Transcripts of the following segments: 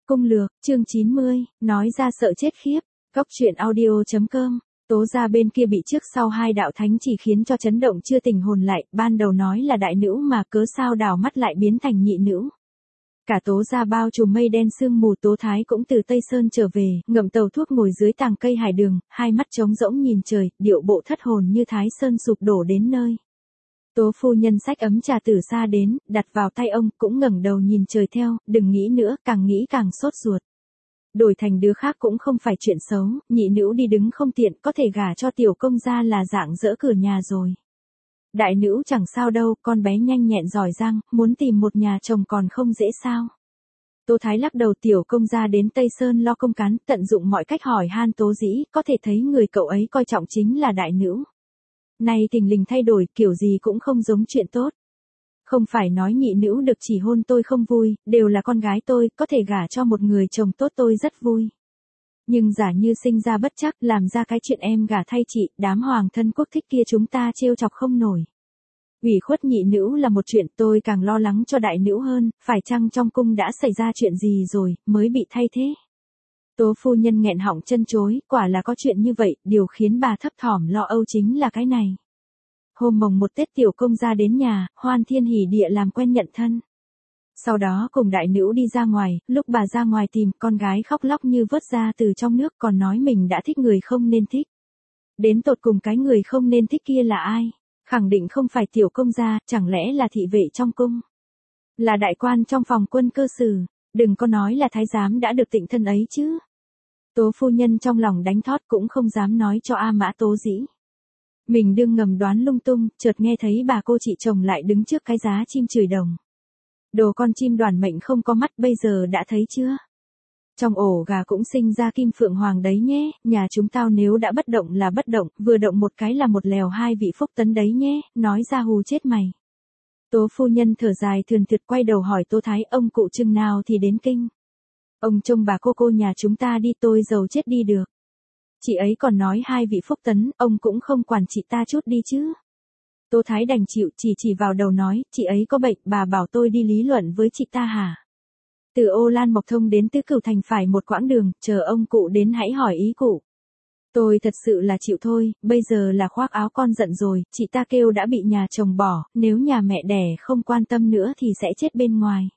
Cung lược, chương 90, nói ra sợ chết khiếp. Góc truyện audio.com. Tố gia bên kia bị trước sau hai đạo thánh chỉ khiến cho chấn động chưa tỉnh hồn lại, ban đầu nói là đại nữ mà cớ sao đảo mắt lại biến thành nhị nữ. Cả Tố gia bao trùm mây đen sương mù. Tố Thái cũng từ Tây Sơn trở về, ngậm tàu thuốc ngồi dưới tàng cây hải đường, hai mắt trống rỗng nhìn trời, điệu bộ thất hồn như Thái Sơn sụp đổ đến nơi. Tố phu nhân xách ấm trà từ xa đến, đặt vào tay ông, cũng ngẩng đầu nhìn trời theo, đừng nghĩ nữa, càng nghĩ càng sốt ruột. Đổi thành đứa khác cũng không phải chuyện xấu, nhị nữ đi đứng không tiện, có thể gả cho tiểu công gia là dạng dỡ cửa nhà rồi. Đại nữ chẳng sao đâu, con bé nhanh nhẹn giỏi giang, muốn tìm một nhà chồng còn không dễ sao. Tố Thái lắc đầu, tiểu công gia đến Tây Sơn lo công cán, tận dụng mọi cách hỏi han Tố Dĩ, có thể thấy người cậu ấy coi trọng chính là đại nữ. Nay thình lình thay đổi, kiểu gì cũng không giống chuyện tốt. Không phải nói nhị nữ được chỉ hôn tôi không vui, đều là con gái tôi, có thể gả cho một người chồng tốt tôi rất vui. Nhưng giả như sinh ra bất trắc, làm ra cái chuyện em gả thay chị, đám hoàng thân quốc thích kia chúng ta trêu chọc không nổi. Ủy khuất nhị nữ là một chuyện, tôi càng lo lắng cho đại nữ hơn, phải chăng trong cung đã xảy ra chuyện gì rồi, mới bị thay thế. Tố phu nhân nghẹn họng chân chối, quả là có chuyện như vậy, điều khiến bà thấp thỏm lo âu chính là cái này. Hôm mồng một Tết tiểu công gia đến nhà, hoan thiên hỉ địa làm quen nhận thân. Sau đó cùng đại nữ đi ra ngoài, lúc bà ra ngoài tìm, con gái khóc lóc như vớt ra từ trong nước, còn nói mình đã thích người không nên thích. Đến tột cùng cái người không nên thích kia là ai? Khẳng định không phải tiểu công gia, chẳng lẽ là thị vệ trong cung? Là đại quan trong phòng quân cơ sử, đừng có nói là thái giám đã được tịnh thân ấy chứ. Tố phu nhân trong lòng đánh thót cũng không dám nói cho A Mã Tố Dĩ. Mình đương ngầm đoán lung tung, chợt nghe thấy bà cô chị chồng lại đứng trước cái giá chim chửi đồng. Đồ con chim đoàn mệnh không có mắt, bây giờ đã thấy chưa? Trong ổ gà cũng sinh ra kim phượng hoàng đấy nhé, nhà chúng tao nếu đã bất động là bất động, vừa động một cái là một lèo hai vị phúc tấn đấy nhé, nói ra hù chết mày. Tố phu nhân thở dài thườn thượt quay đầu hỏi Tố Thái, ông cụ chừng nào thì đến kinh? Ông trông bà cô nhà chúng ta đi, tôi giàu chết đi được. Chị ấy còn nói hai vị phúc tấn, ông cũng không quản chị ta chút đi chứ. Tố Thái đành chịu, chỉ vào đầu nói, chị ấy có bệnh, bà bảo tôi đi lý luận với chị ta hả? Từ Ô Lan Mộc Thông đến Tứ Cửu Thành phải một quãng đường, chờ ông cụ đến hãy hỏi ý cụ. Tôi thật sự là chịu thôi, bây giờ là khoác áo con giận rồi, chị ta kêu đã bị nhà chồng bỏ, nếu nhà mẹ đẻ không quan tâm nữa thì sẽ chết bên ngoài.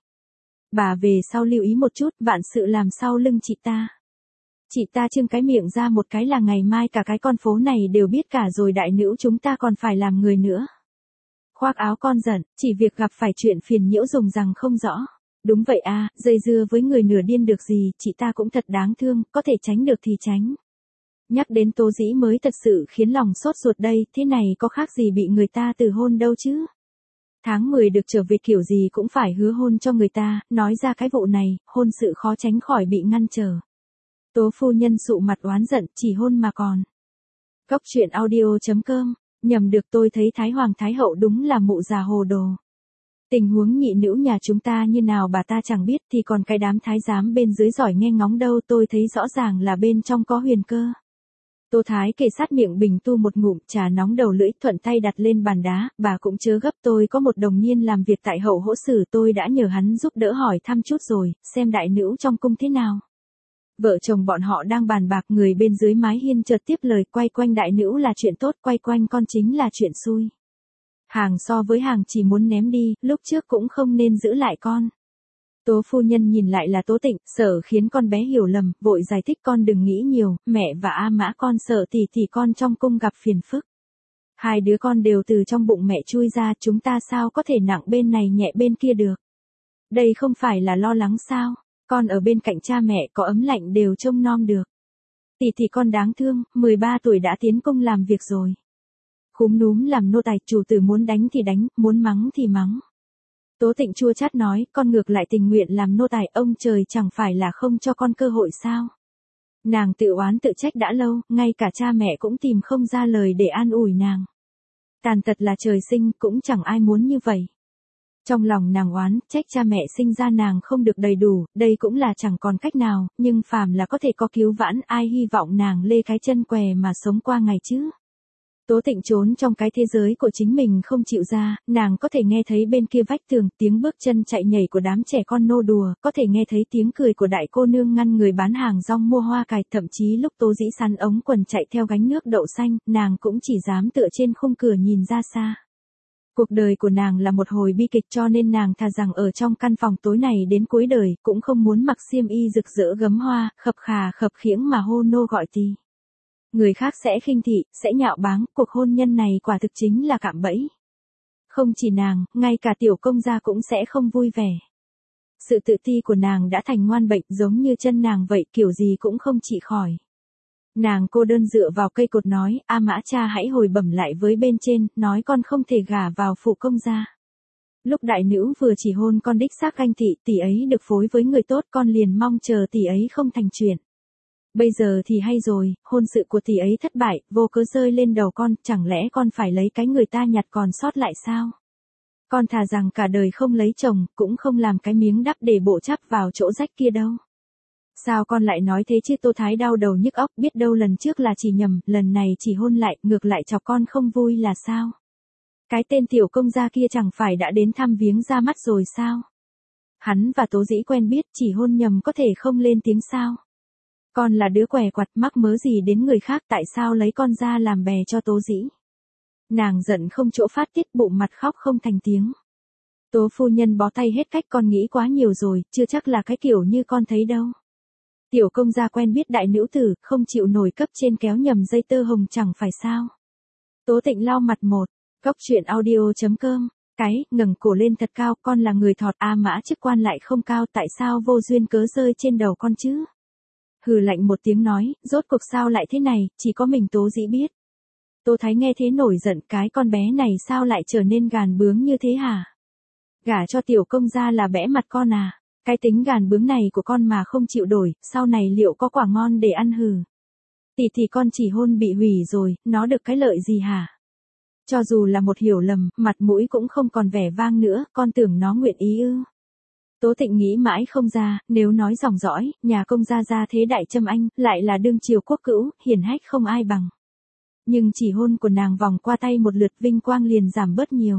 Bà về sau lưu ý một chút, vạn sự làm sau lưng chị ta. Chị ta trưng cái miệng ra một cái là ngày mai cả cái con phố này đều biết cả rồi, đại nữ chúng ta còn phải làm người nữa. Khoác áo con giận, chỉ việc gặp phải chuyện phiền nhiễu dùng rằng không rõ. Đúng vậy à, dây dưa với người nửa điên được gì, chị ta cũng thật đáng thương, có thể tránh được thì tránh. Nhắc đến Tố Dĩ mới thật sự khiến lòng sốt ruột đây, thế này có khác gì bị người ta từ hôn đâu chứ. Tháng 10 được trở về kiểu gì cũng phải hứa hôn cho người ta, nói ra cái vụ này, hôn sự khó tránh khỏi bị ngăn trở. Tố phu nhân sụ mặt oán giận, chỉ hôn mà còn. Góc truyện audio.com, nhầm được, tôi thấy Thái Hoàng Thái Hậu đúng là mụ già hồ đồ. Tình huống nhị nữ nhà chúng ta như nào bà ta chẳng biết, thì còn cái đám thái giám bên dưới giỏi nghe ngóng đâu, tôi thấy rõ ràng là bên trong có huyền cơ. Tố Thái kề sát miệng bình tu một ngụm trà nóng đầu lưỡi, thuận tay đặt lên bàn đá, bà cũng chớ gấp, tôi có một đồng niên làm việc tại Hậu Hỗ Sử, tôi đã nhờ hắn giúp đỡ hỏi thăm chút rồi, xem đại nữ trong cung thế nào. Vợ chồng bọn họ đang bàn bạc, người bên dưới mái hiên chợt tiếp lời, quay quanh đại nữ là chuyện tốt, quay quanh con chính là chuyện xui. Hàng so với hàng chỉ muốn ném đi, lúc trước cũng không nên giữ lại con. Tố phu nhân nhìn lại là Tố Tịnh, sợ khiến con bé hiểu lầm, vội giải thích, con đừng nghĩ nhiều, mẹ và A Mã con sợ tỷ con trong cung gặp phiền phức. Hai đứa con đều từ trong bụng mẹ chui ra, chúng ta sao có thể nặng bên này nhẹ bên kia được. Đây không phải là lo lắng sao, con ở bên cạnh cha mẹ có ấm lạnh đều trông nom được. Tỷ con đáng thương, 13 tuổi đã tiến cung làm việc rồi. Khúm núm làm nô tài, chủ tử muốn đánh thì đánh, muốn mắng thì mắng. Tố Tịnh chua chát nói, con ngược lại tình nguyện làm nô tài, ông trời chẳng phải là không cho con cơ hội sao. Nàng tự oán tự trách đã lâu, ngay cả cha mẹ cũng tìm không ra lời để an ủi nàng. Tàn tật là trời sinh, cũng chẳng ai muốn như vậy. Trong lòng nàng oán, trách cha mẹ sinh ra nàng không được đầy đủ, đây cũng là chẳng còn cách nào, nhưng phàm là có thể có cứu vãn, ai hy vọng nàng lê cái chân què mà sống qua ngày chứ. Tố Tịnh trốn trong cái thế giới của chính mình không chịu ra, nàng có thể nghe thấy bên kia vách tường tiếng bước chân chạy nhảy của đám trẻ con nô đùa, có thể nghe thấy tiếng cười của đại cô nương ngăn người bán hàng rong mua hoa cải, thậm chí lúc Tố Dĩ sắn ống quần chạy theo gánh nước đậu xanh, nàng cũng chỉ dám tựa trên khung cửa nhìn ra xa. Cuộc đời của nàng là một hồi bi kịch, cho nên nàng thà rằng ở trong căn phòng tối này đến cuối đời, cũng không muốn mặc xiêm y rực rỡ gấm hoa, khập khà khập khiễng mà hô nô gọi tì. Người khác sẽ khinh thị, sẽ nhạo báng, cuộc hôn nhân này quả thực chính là cạm bẫy. Không chỉ nàng, ngay cả tiểu công gia cũng sẽ không vui vẻ. Sự tự ti của nàng đã thành ngoan bệnh, giống như chân nàng vậy, kiểu gì cũng không trị khỏi. Nàng cô đơn dựa vào cây cột nói, A Mã cha hãy hồi bẩm lại với bên trên, nói con không thể gả vào phụ công gia. Lúc đại nữ vừa chỉ hôn con đích xác ganh tị, tỷ ấy được phối với người tốt, con liền mong chờ tỷ ấy không thành chuyện. Bây giờ thì hay rồi, hôn sự của tỷ ấy thất bại, vô cớ rơi lên đầu con, chẳng lẽ con phải lấy cái người ta nhặt còn sót lại sao? Con thà rằng cả đời không lấy chồng, cũng không làm cái miếng đắp để bộ chắp vào chỗ rách kia đâu. Sao con lại nói thế chứ? Tô Thái đau đầu nhức óc, biết đâu lần trước là chỉ nhầm, lần này chỉ hôn lại, ngược lại chọc con không vui là sao? Cái tên tiểu công gia kia chẳng phải đã đến thăm viếng ra mắt rồi sao? Hắn và Tố Dĩ quen biết, chỉ hôn nhầm có thể không lên tiếng sao? Con là đứa què quặt, mắc mớ gì đến người khác, tại sao lấy con ra làm bè cho Tố Dĩ? Nàng giận không chỗ phát tiết, bụng mặt khóc không thành tiếng. Tố phu nhân bó tay hết cách, con nghĩ quá nhiều rồi, chưa chắc là cái kiểu như con thấy đâu. Tiểu công gia quen biết đại nữ tử, không chịu nổi cấp trên kéo nhầm dây tơ hồng chẳng phải sao. Tố Tịnh lau mặt một, góc chuyện audio.com, ngẩng cổ lên thật cao, con là người thọt, A Mã chức quan lại không cao, tại sao vô duyên cớ rơi trên đầu con chứ? Hừ lạnh một tiếng nói, rốt cuộc sao lại thế này, chỉ có mình Tố Dĩ biết. Tô Thái nghe thế nổi giận, cái con bé này sao lại trở nên gàn bướng như thế hả? Gả cho tiểu công gia là bẽ mặt con à? Cái tính gàn bướng này của con mà không chịu đổi, sau này liệu có quả ngon để ăn hừ? Thì con chỉ hôn bị hủy rồi, nó được cái lợi gì hả? Cho dù là một hiểu lầm, mặt mũi cũng không còn vẻ vang nữa, con tưởng nó nguyện ý ư? Tố Tịnh nghĩ mãi không ra, nếu nói dòng dõi, nhà công gia gia thế đại trâm anh, lại là đương triều quốc cữu, hiển hách không ai bằng. Nhưng chỉ hôn của nàng vòng qua tay một lượt, vinh quang liền giảm bớt nhiều.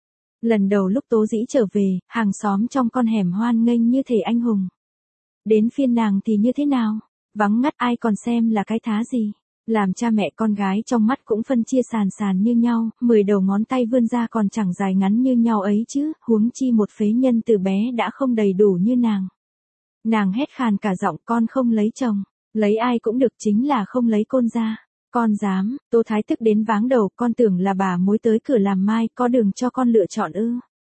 Lần đầu lúc Tố Dĩ trở về, hàng xóm trong con hẻm hoan nghênh như thể anh hùng. Đến phiên nàng thì như thế nào? Vắng ngắt, ai còn xem là cái thá gì? Làm cha mẹ con gái trong mắt cũng phân chia sàn sàn như nhau, 10 đầu ngón tay vươn ra còn chẳng dài ngắn như nhau ấy chứ, huống chi một phế nhân từ bé đã không đầy đủ như nàng. Nàng hét khàn cả giọng, con không lấy chồng, lấy ai cũng được, chính là không lấy côn ra. Con dám? Tô Thái tức đến váng đầu, con tưởng là bà mối tới cửa làm mai, có đường cho con lựa chọn ư?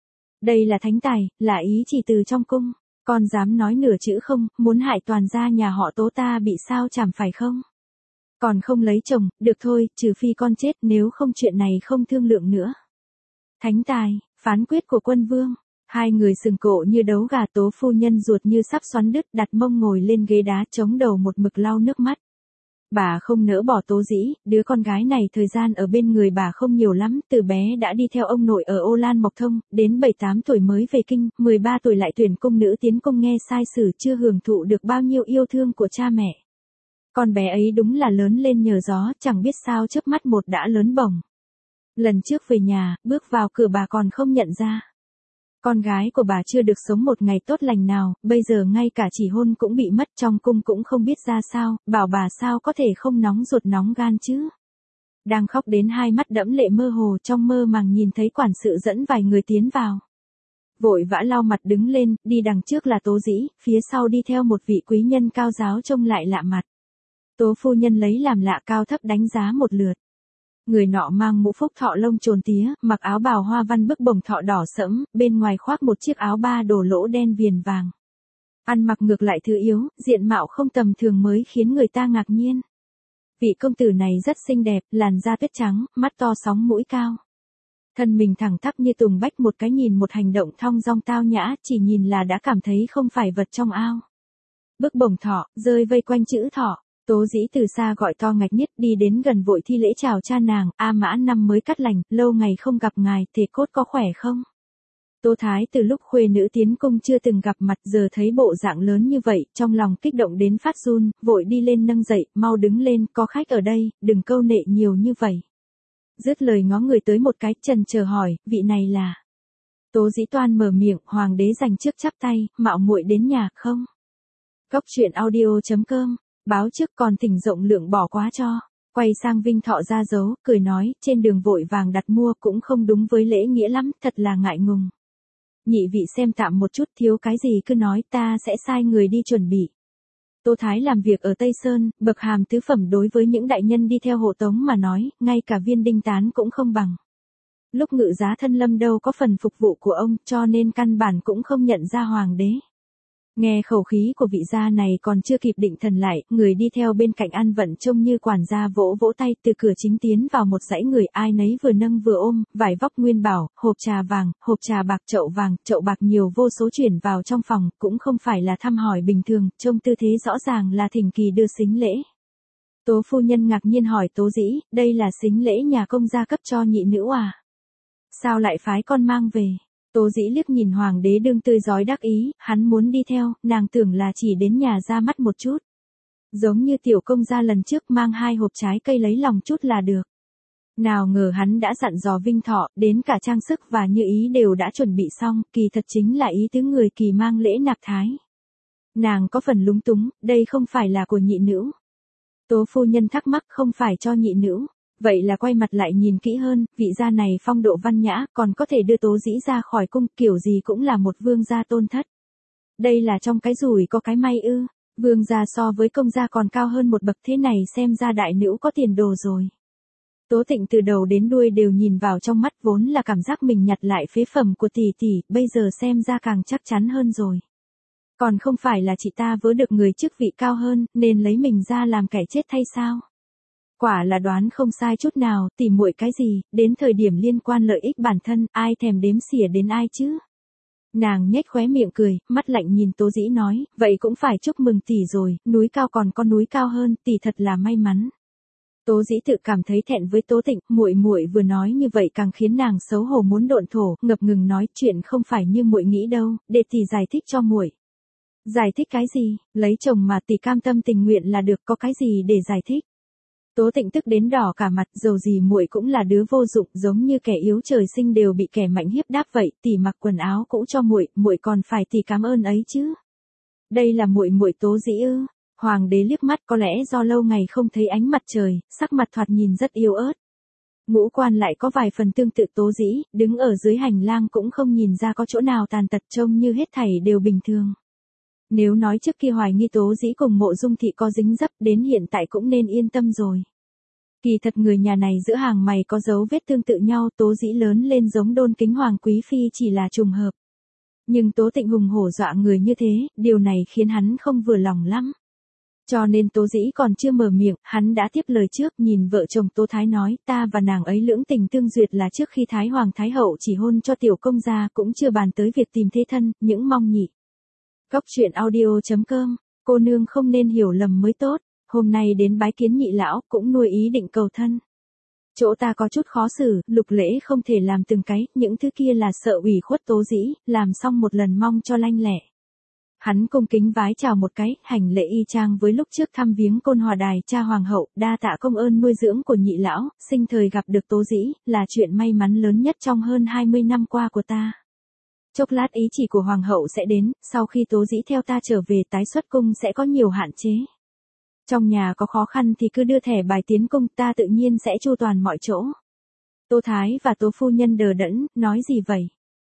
Đây là thánh tài, là ý chỉ từ trong cung, con dám nói nửa chữ không, muốn hại toàn gia nhà họ Tố ta bị sao chảm phải không? Còn không lấy chồng, được thôi, trừ phi con chết, nếu không chuyện này không thương lượng nữa. Thánh tài, phán quyết của quân vương. Hai người sừng cộ như đấu gà, Tố phu nhân ruột như sắp xoắn đứt, đặt mông ngồi lên ghế đá, chống đầu một mực lau nước mắt. Bà không nỡ bỏ Tố Dĩ, đứa con gái này thời gian ở bên người bà không nhiều lắm, từ bé đã đi theo ông nội ở Ô Lan Mộc Thông, đến 7-8 tuổi mới về kinh, 13 tuổi lại tuyển cung nữ tiến cung nghe sai sử, chưa hưởng thụ được bao nhiêu yêu thương của cha mẹ. Con bé ấy đúng là lớn lên nhờ gió, chẳng biết sao chớp mắt một đã lớn bổng. Lần trước về nhà, bước vào cửa bà còn không nhận ra. Con gái của bà chưa được sống một ngày tốt lành nào, bây giờ ngay cả chỉ hôn cũng bị mất, trong cung cũng không biết ra sao, bảo bà sao có thể không nóng ruột nóng gan chứ. Đang khóc đến hai mắt đẫm lệ mơ hồ, trong mơ màng nhìn thấy quản sự dẫn vài người tiến vào. Vội vã lau mặt đứng lên, đi đằng trước là Tố Dĩ, phía sau đi theo một vị quý nhân cao giáo trông lại lạ mặt. Tố phu nhân lấy làm lạ, cao thấp đánh giá một lượt. Người nọ mang mũ phúc thọ lông trồn tía, mặc áo bào hoa văn bức bồng thọ đỏ sẫm, bên ngoài khoác một chiếc áo ba đổ lỗ đen viền vàng. Ăn mặc ngược lại thứ yếu, diện mạo không tầm thường mới khiến người ta ngạc nhiên. Vị công tử này rất xinh đẹp, làn da tuyết trắng, mắt to sóng mũi cao. Thân mình thẳng tắp như tùng bách, một cái nhìn một hành động thong dong tao nhã, chỉ nhìn là đã cảm thấy không phải vật trong ao. Bức bồng thọ, rơi vây quanh chữ thọ. Tố Dĩ từ xa gọi to ngạch nhất, đi đến gần vội thi lễ chào cha nàng, A Mã năm mới cắt lành, lâu ngày không gặp ngài, thể cốt có khỏe không? Tố Thái từ lúc khuê nữ tiến cung chưa từng gặp mặt, giờ thấy bộ dạng lớn như vậy, trong lòng kích động đến phát run, vội đi lên nâng dậy, mau đứng lên, có khách ở đây, đừng câu nệ nhiều như vậy. Dứt lời ngó người tới một cái, chần chờ hỏi, vị này là. Tố Dĩ Toan mở miệng, hoàng đế dành trước chắp tay, mạo muội đến nhà không? Cốc truyện audio.com, báo trước còn thỉnh rộng lượng bỏ quá cho. Quay sang Vinh Thọ ra dấu, cười nói, trên đường vội vàng đặt mua cũng không đúng với lễ nghĩa lắm, thật là ngại ngùng. Nhị vị xem tạm một chút, thiếu cái gì cứ nói, ta sẽ sai người đi chuẩn bị. Tô Thái làm việc ở Tây Sơn, bậc hàm tứ phẩm đối với những đại nhân đi theo hộ tống mà nói, ngay cả viên đinh tán cũng không bằng. Lúc Ngự Giá Thân Lâm đâu có phần phục vụ của ông, cho nên căn bản cũng không nhận ra hoàng đế. Nghe khẩu khí của vị gia này còn chưa kịp định thần lại, người đi theo bên cạnh An Vận trông như quản gia vỗ vỗ tay, từ cửa chính tiến vào một dãy người, ai nấy vừa nâng vừa ôm, vải vóc nguyên bảo, hộp trà vàng, hộp trà bạc, chậu bạc nhiều vô số chuyển vào trong phòng, cũng không phải là thăm hỏi bình thường, trông tư thế rõ ràng là thỉnh kỳ đưa sính lễ. Tố phu nhân ngạc nhiên hỏi Tố Dĩ, đây là sính lễ nhà công gia cấp cho nhị nữ à? Sao lại phái con mang về? Tố Dĩ liếc nhìn hoàng đế đương tươi rói đắc ý, hắn muốn đi theo, nàng tưởng là chỉ đến nhà ra mắt một chút. Giống như tiểu công gia lần trước mang 2 hộp trái cây lấy lòng chút là được. Nào ngờ hắn đã dặn dò Vinh Thọ, đến cả trang sức và như ý đều đã chuẩn bị xong, kỳ thật chính là ý tứ người kỳ mang lễ nạp thái. Nàng có phần lúng túng, đây không phải là của nhị nữ. Tố phu nhân thắc mắc, không phải cho nhị nữ. Vậy là quay mặt lại nhìn kỹ hơn, vị gia này phong độ văn nhã, còn có thể đưa Tố Dĩ ra khỏi cung, kiểu gì cũng là một vương gia tôn thất. Đây là trong cái rủi có cái may ư, vương gia so với công gia còn cao hơn một bậc, thế này xem ra đại nữ có tiền đồ rồi. Tố Tịnh từ đầu đến đuôi đều nhìn vào trong mắt, vốn là cảm giác mình nhặt lại phế phẩm của tỷ tỷ, bây giờ xem ra càng chắc chắn hơn rồi. Còn không phải là chị ta vớ được người chức vị cao hơn, nên lấy mình ra làm kẻ chết thay sao? Quả là đoán không sai chút nào, tỉ muội cái gì, đến thời điểm liên quan lợi ích bản thân, ai thèm đếm xỉa đến ai chứ? Nàng nhếch khóe miệng cười, mắt lạnh nhìn Tố Dĩ nói, vậy cũng phải chúc mừng tỷ rồi, núi cao còn có núi cao hơn, tỷ thật là may mắn. Tố Dĩ tự cảm thấy thẹn với Tố Tịnh, muội vừa nói như vậy càng khiến nàng xấu hổ muốn độn thổ, ngập ngừng nói, chuyện không phải như muội nghĩ đâu, để tỷ giải thích cho muội. Giải thích cái gì? Lấy chồng mà tỷ cam tâm tình nguyện là được, có cái gì để giải thích? Tố Tịnh tức đến đỏ cả mặt, dầu gì muội cũng là đứa vô dụng, giống như kẻ yếu trời sinh đều bị kẻ mạnh hiếp đáp vậy, tỷ mặc quần áo cũ cho muội còn phải tỷ cảm ơn ấy chứ. Đây là muội Tố Dĩ ư? Hoàng đế liếc mắt, có lẽ do lâu ngày không thấy ánh mặt trời, sắc mặt thoạt nhìn rất yếu ớt. Ngũ quan lại có vài phần tương tự Tố Dĩ, đứng ở dưới hành lang cũng không nhìn ra có chỗ nào tàn tật, trông như hết thảy đều bình thường. Nếu nói trước kia hoài nghi Tố Dĩ cùng Mộ Dung thị có dính dấp, đến hiện tại cũng nên yên tâm rồi. Kỳ thật người nhà này giữa hàng mày có dấu vết tương tự nhau, Tố Dĩ lớn lên giống Đôn Kính Hoàng quý phi chỉ là trùng hợp. Nhưng Tố Tịnh hùng hổ dọa người như thế, điều này khiến hắn không vừa lòng lắm. Cho nên Tố Dĩ còn chưa mở miệng, hắn đã tiếp lời trước, nhìn vợ chồng Tố Thái nói, ta và nàng ấy lưỡng tình tương duyệt là trước khi Thái Hoàng Thái Hậu chỉ hôn cho tiểu công gia, cũng chưa bàn tới việc tìm thế thân, những mong nhị. Cốc truyện audio.com, cô nương không nên hiểu lầm mới tốt, hôm nay đến bái kiến nhị lão, cũng nuôi ý định cầu thân. Chỗ ta có chút khó xử, Lục lễ không thể làm từng cái, những thứ kia là sợ ủy khuất Tố Dĩ, làm xong một lần mong cho lanh lẹ. Hắn cung kính vái chào một cái, hành lễ y chang với lúc trước thăm viếng Côn Hòa Đài cha hoàng hậu, đa tạ công ơn nuôi dưỡng của nhị lão, sinh thời gặp được Tố Dĩ, là chuyện may mắn lớn nhất trong hơn 20 năm qua của ta. Chốc lát ý chỉ của hoàng hậu sẽ đến, sau khi Tố Dĩ theo ta trở về tái xuất cung sẽ có nhiều hạn chế. Trong nhà có khó khăn thì cứ đưa thẻ bài tiến cung, ta tự nhiên sẽ chu toàn mọi chỗ. Tô Thái và Tố phu nhân đờ đẫn, nói gì vậy?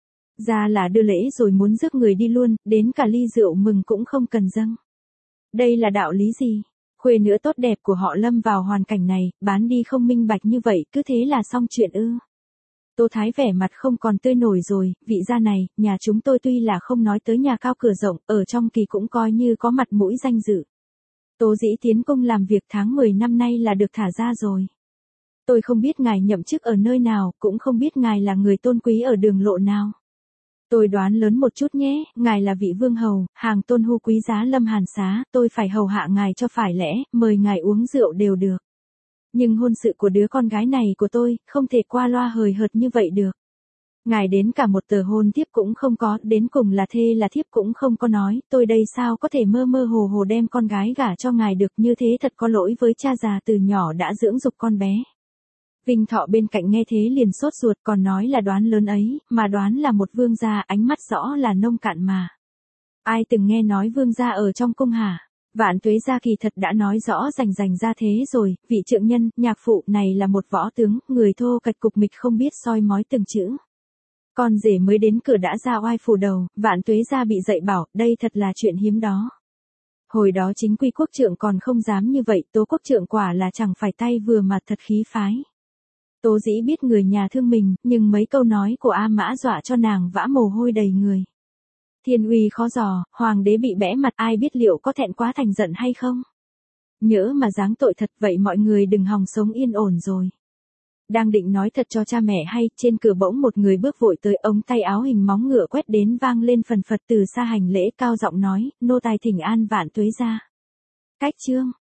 Ra là đưa lễ rồi muốn rước người đi luôn, đến cả ly rượu mừng cũng không cần dâng. Đây là đạo lý gì? Khuê nữa tốt đẹp của họ lâm vào hoàn cảnh này, bán đi không minh bạch như vậy, cứ thế là xong chuyện ư? Tô Thái vẻ mặt không còn tươi nổi rồi, vị gia này, nhà chúng tôi tuy là không nói tới nhà cao cửa rộng, ở trong kỳ cũng coi như có mặt mũi danh dự. Tố Dĩ tiến cung làm việc tháng 10 năm nay là được thả ra rồi. Tôi không biết ngài nhậm chức ở nơi nào, cũng không biết ngài là người tôn quý ở đường lộ nào. Tôi đoán lớn một chút nhé, ngài là vị vương hầu, hàng tôn hu quý giá lâm hàn xá, tôi phải hầu hạ ngài cho phải lẽ, mời ngài uống rượu đều được. Nhưng hôn sự của đứa con gái này của tôi, không thể qua loa hời hợt như vậy được. Ngài đến cả một tờ hôn thiếp cũng không có, đến cùng là thê là thiếp cũng không có nói, tôi đây sao có thể mơ mơ hồ hồ đem con gái gả cho ngài được, như thế thật có lỗi với cha già từ nhỏ đã dưỡng dục con bé. Vinh Thọ bên cạnh nghe thế liền sốt ruột, còn nói là đoán lớn ấy, mà đoán là một vương gia, ánh mắt rõ là nông cạn mà. Ai từng nghe nói vương gia ở trong cung hả? Vạn Tuế gia kỳ thật đã nói rõ rành ra thế rồi, vị trượng nhân, nhạc phụ này là một võ tướng, người thô kệch cục mịch không biết soi mói từng chữ. Con rể mới đến cửa đã ra oai phủ đầu, Vạn Tuế gia bị dạy bảo, đây thật là chuyện hiếm đó. Hồi đó chính quy quốc trượng còn không dám như vậy, Tố quốc trượng quả là chẳng phải tay vừa mà thật khí phái. Tố Dĩ biết người nhà thương mình, nhưng mấy câu nói của A Mã dọa cho nàng vã mồ hôi đầy người. Thiên uy khó dò, hoàng đế bị bẽ mặt, ai biết liệu có thẹn quá thành giận hay không? Nhỡ mà giáng tội thật vậy mọi người đừng hòng sống yên ổn rồi. Đang định nói thật cho cha mẹ hay, trên cửa bỗng một người bước vội tới, ống tay áo hình móng ngựa quét đến vang lên phần phật, từ xa hành lễ cao giọng nói, nô tài thỉnh an Vạn Tuế gia. Cách chương